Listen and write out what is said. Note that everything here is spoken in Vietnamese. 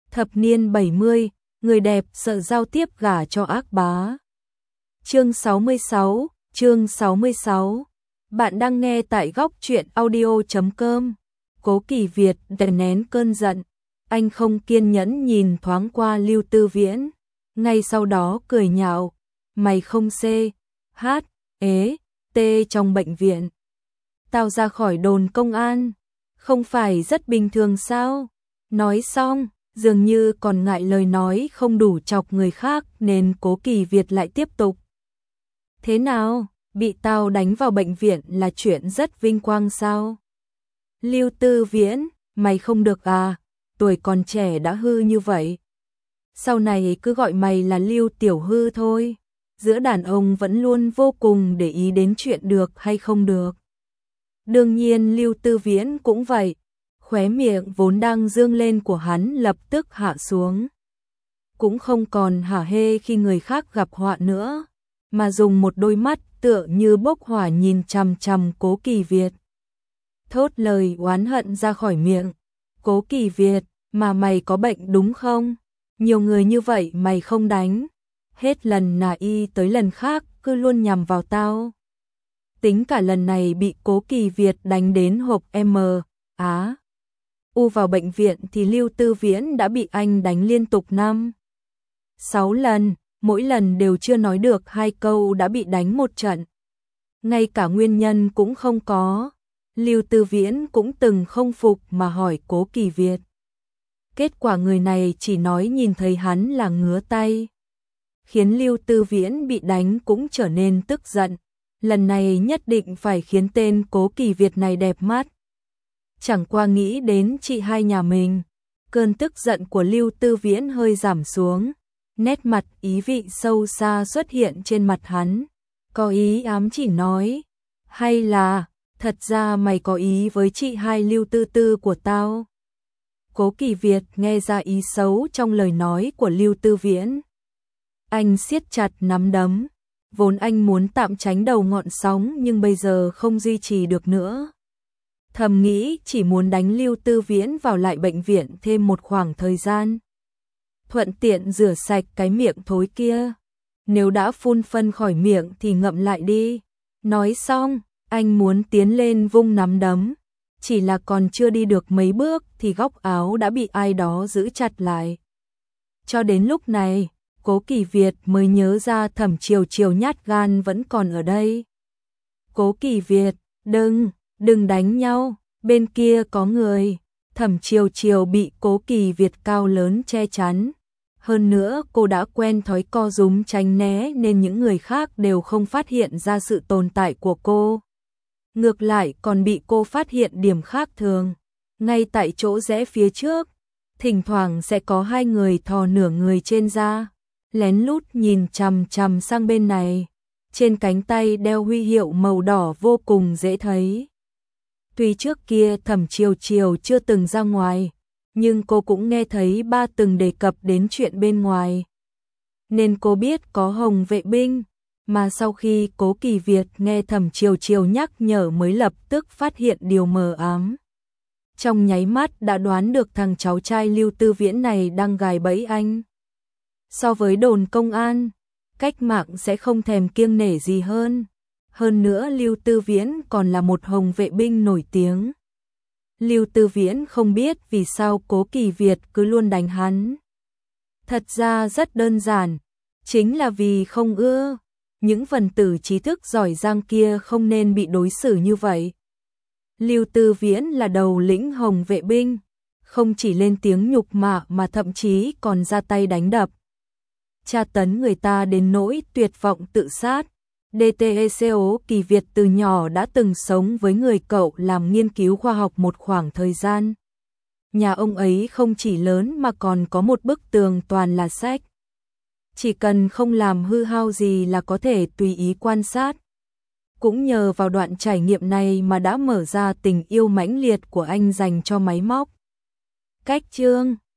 Thập niên 70, người đẹp sợ giao tiếp gả cho ác bá. Chương 66. Bạn đang nghe tại góc truyện audio.com. Cố Kỳ Việt đè nén cơn giận, anh không kiên nhẫn nhìn thoáng qua Lưu Tư Viễn, ngay sau đó cười nhạo, mày không trong bệnh viện. Tao ra khỏi đồn công an, không phải rất bình thường sao? Nói xong, dường như còn ngại lời nói không đủ chọc người khác nên Cố Kỳ Việt lại tiếp tục. Thế nào, bị tao đánh vào bệnh viện là chuyện rất vinh quang sao? Lưu Tư Viễn, mày không được à, tuổi còn trẻ đã hư như vậy. Sau này cứ gọi mày là Lưu Tiểu Hư thôi. Giữa đàn ông vẫn luôn vô cùng để ý đến chuyện được hay không được. Đương nhiên Lưu Tư Viễn cũng vậy, khóe miệng vốn đang dương lên của hắn lập tức hạ xuống. Cũng không còn hả hê khi người khác gặp họa nữa, mà dùng một đôi mắt tựa như bốc hỏa nhìn chằm chằm Cố Kỳ Việt. Thốt lời oán hận ra khỏi miệng. Cố Kỳ Việt, mà mày có bệnh đúng không? Nhiều người như vậy mày không đánh. Hết lần nà y tới lần khác cứ luôn nhằm vào tao. Tính cả lần này bị Cố Kỳ Việt đánh đến hộp U vào bệnh viện thì Lưu Tư Viễn đã bị anh đánh liên tục 5-6 lần, mỗi lần đều chưa nói được 2 câu đã bị đánh một trận. Ngay cả nguyên nhân cũng không có. Lưu Tư Viễn cũng từng không phục mà hỏi Cố Kỳ Việt. Kết quả người này chỉ nói nhìn thấy hắn là ngứa tay. Khiến Lưu Tư Viễn bị đánh cũng trở nên tức giận. Lần này nhất định phải khiến tên Cố Kỳ Việt này đẹp mắt. Chẳng qua nghĩ đến chị hai nhà mình, cơn tức giận của Lưu Tư Viễn hơi giảm xuống, nét mặt ý vị sâu xa xuất hiện trên mặt hắn, có ý ám chỉ nói, hay là, thật ra mày có ý với chị hai Lưu Tư Tư của tao? Cố Kỳ Việt nghe ra ý xấu trong lời nói của Lưu Tư Viễn. Anh siết chặt nắm đấm, vốn anh muốn tạm tránh đầu ngọn sóng nhưng bây giờ không duy trì được nữa. Thầm nghĩ chỉ muốn đánh Lưu Tư Viễn vào lại bệnh viện thêm một khoảng thời gian. Thuận tiện rửa sạch cái miệng thối kia. Nếu đã phun phân khỏi miệng thì ngậm lại đi. Nói xong, anh muốn tiến lên vung nắm đấm. Chỉ là còn chưa đi được mấy bước thì góc áo đã bị ai đó giữ chặt lại. Cho đến lúc này, Cố Kỳ Việt mới nhớ ra Thẩm Chiều Chiều nhát gan vẫn còn ở đây. Cố Kỳ Việt, đừng đánh nhau, bên kia có người. Thẩm Chiều Chiều bị Cố Kỳ Việt cao lớn che chắn. Hơn nữa cô đã quen thói co rúm tránh né nên những người khác đều không phát hiện ra sự tồn tại của cô. Ngược lại còn bị cô phát hiện điểm khác thường. Ngay tại chỗ rẽ phía trước, thỉnh thoảng sẽ có hai người thò nửa người trên ra, lén lút nhìn chằm chằm sang bên này. Trên cánh tay đeo huy hiệu màu đỏ vô cùng dễ thấy. Tuy trước kia Thẩm Chiều Chiều chưa từng ra ngoài, nhưng cô cũng nghe thấy ba từng đề cập đến chuyện bên ngoài. Nên cô biết có Hồng vệ binh, mà sau khi Cố Kỳ Việt nghe Thẩm Chiều Chiều nhắc nhở mới lập tức phát hiện điều mờ ám. Trong nháy mắt đã đoán được thằng cháu trai Lưu Tư Viễn này đang gài bẫy anh. So với đồn công an, cách mạng sẽ không thèm kiêng nể gì hơn. Hơn nữa Lưu Tư Viễn còn là một Hồng vệ binh nổi tiếng. Lưu Tư Viễn không biết vì sao Cố Kỳ Việt cứ luôn đánh hắn. Thật ra rất đơn giản, chính là vì không ưa. Những phần tử trí thức giỏi giang kia không nên bị đối xử như vậy. Lưu Tư Viễn là đầu lĩnh Hồng vệ binh, không chỉ lên tiếng nhục mạ mà thậm chí còn ra tay đánh đập. Tra tấn người ta đến nỗi tuyệt vọng tự sát. DTECO Kỳ Việt từ nhỏ đã từng sống với người cậu làm nghiên cứu khoa học một khoảng thời gian. Nhà ông ấy không chỉ lớn mà còn có một bức tường toàn là sách. Chỉ cần không làm hư hao gì là có thể tùy ý quan sát. Cũng nhờ vào đoạn trải nghiệm này mà đã mở ra tình yêu mãnh liệt của anh dành cho máy móc. Cách chương